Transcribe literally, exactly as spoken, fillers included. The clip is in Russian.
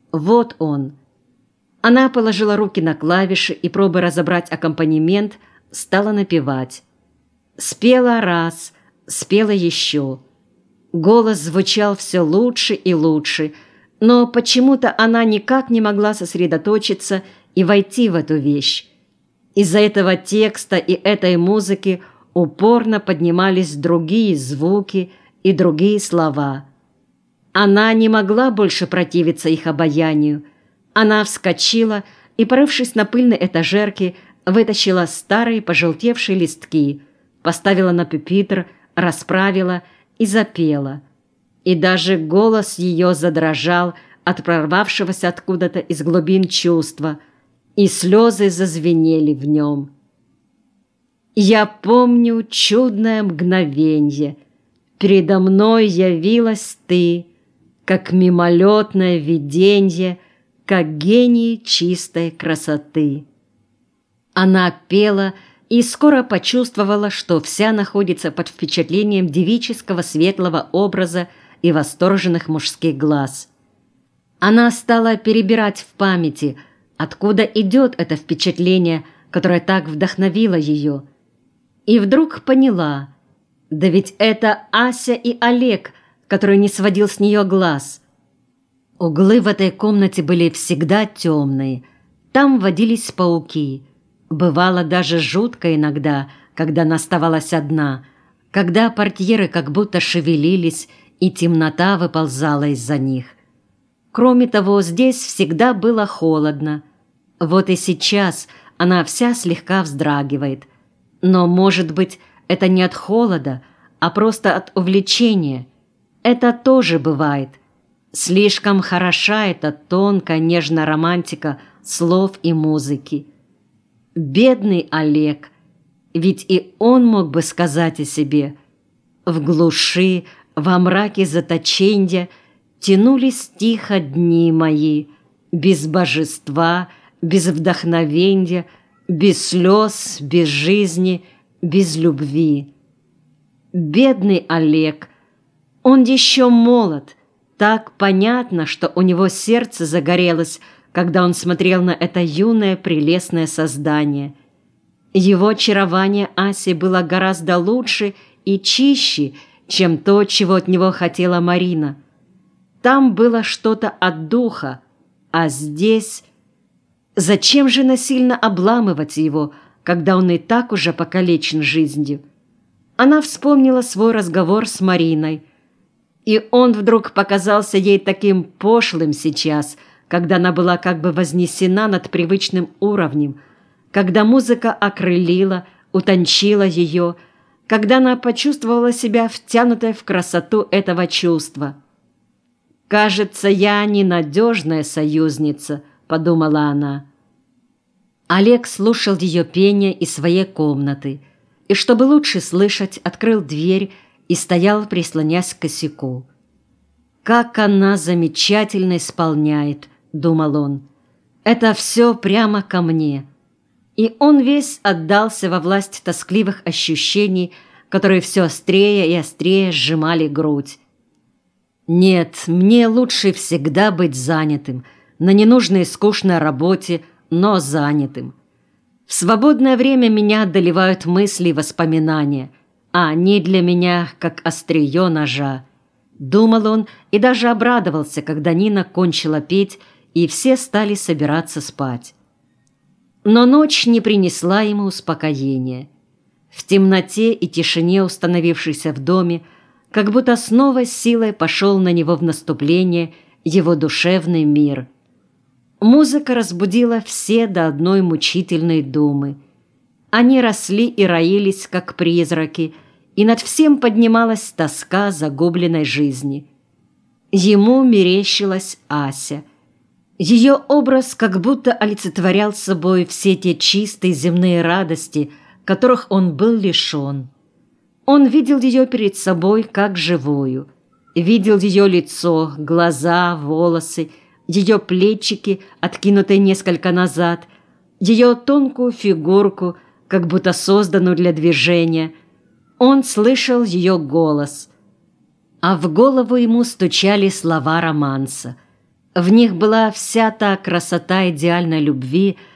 Вот он. Она положила руки на клавиши и, пробуя разобрать аккомпанемент, стала напевать. Спела раз, спела еще. Голос звучал все лучше и лучше, но почему-то она никак не могла сосредоточиться и войти в эту вещь. Из-за этого текста и этой музыки упорно поднимались другие звуки и другие слова. Она не могла больше противиться их обаянию. Она вскочила и, порывшись на пыльной этажерке, вытащила старые пожелтевшие листки, поставила на пюпитр, расправила и запела. И даже голос ее задрожал от прорвавшегося откуда-то из глубин чувства, и слезы зазвенели в нем. «Я помню чудное мгновенье. Передо мной явилась ты, как мимолетное виденье, как гений чистой красоты». Она пела и скоро почувствовала, что вся находится под впечатлением девического светлого образа и восторженных мужских глаз. Она стала перебирать в памяти, откуда идет это впечатление, которое так вдохновило ее. И вдруг поняла, да ведь это Ася и Олег, который не сводил с нее глаз. Углы в этой комнате были всегда темные, там водились пауки. Бывало даже жутко иногда, когда она оставалась одна, когда портьеры как будто шевелились, и темнота выползала из-за них. Кроме того, здесь всегда было холодно. Вот и сейчас она вся слегка вздрагивает. Но, может быть, это не от холода, а просто от увлечения. Это тоже бывает. Слишком хороша эта тонкая, нежная романтика слов и музыки. Бедный Олег, ведь и он мог бы сказать о себе: в глуши, во мраке заточенья тянулись тихо дни мои, без божества, без вдохновенья, без слез, без жизни, без любви. Бедный Олег, он еще молод, так понятно, что у него сердце загорелось, когда он смотрел на это юное прелестное создание. Его очарование Аси было гораздо лучше и чище, чем то, чего от него хотела Марина. Там было что-то от духа, а здесь... Зачем же насильно обламывать его, когда он и так уже покалечен жизнью? Она вспомнила свой разговор с Мариной, и он вдруг показался ей таким пошлым сейчас, когда она была как бы вознесена над привычным уровнем, когда музыка окрылила, утончила ее, когда она почувствовала себя втянутой в красоту этого чувства. «Кажется, я ненадежная союзница», — подумала она. Олег слушал ее пение из своей комнаты, и, чтобы лучше слышать, открыл дверь и стоял, прислонясь к косяку. «Как она замечательно исполняет», — думал он. «Это все прямо ко мне». И он весь отдался во власть тоскливых ощущений, которые все острее и острее сжимали грудь. «Нет, мне лучше всегда быть занятым, на ненужной и скучной работе, но занятым. В свободное время меня одолевают мысли и воспоминания, а они для меня как острие ножа». Думал он и даже обрадовался, когда Нина кончила петь, и все стали собираться спать. Но ночь не принесла ему успокоения. В темноте и тишине, установившейся в доме, как будто снова силой пошел на него в наступление его душевный мир. Музыка разбудила все до одной мучительной думы. Они росли и роились, как призраки, и над всем поднималась тоска загубленной жизни. Ему мерещилась Ася. Ее образ как будто олицетворял собой все те чистые земные радости, которых он был лишен. Он видел ее перед собой как живую, видел ее лицо, глаза, волосы, ее плечики, откинутые несколько назад, ее тонкую фигурку, как будто созданную для движения. Он слышал ее голос, а в голову ему стучали слова романса. В них была вся та красота идеальной любви,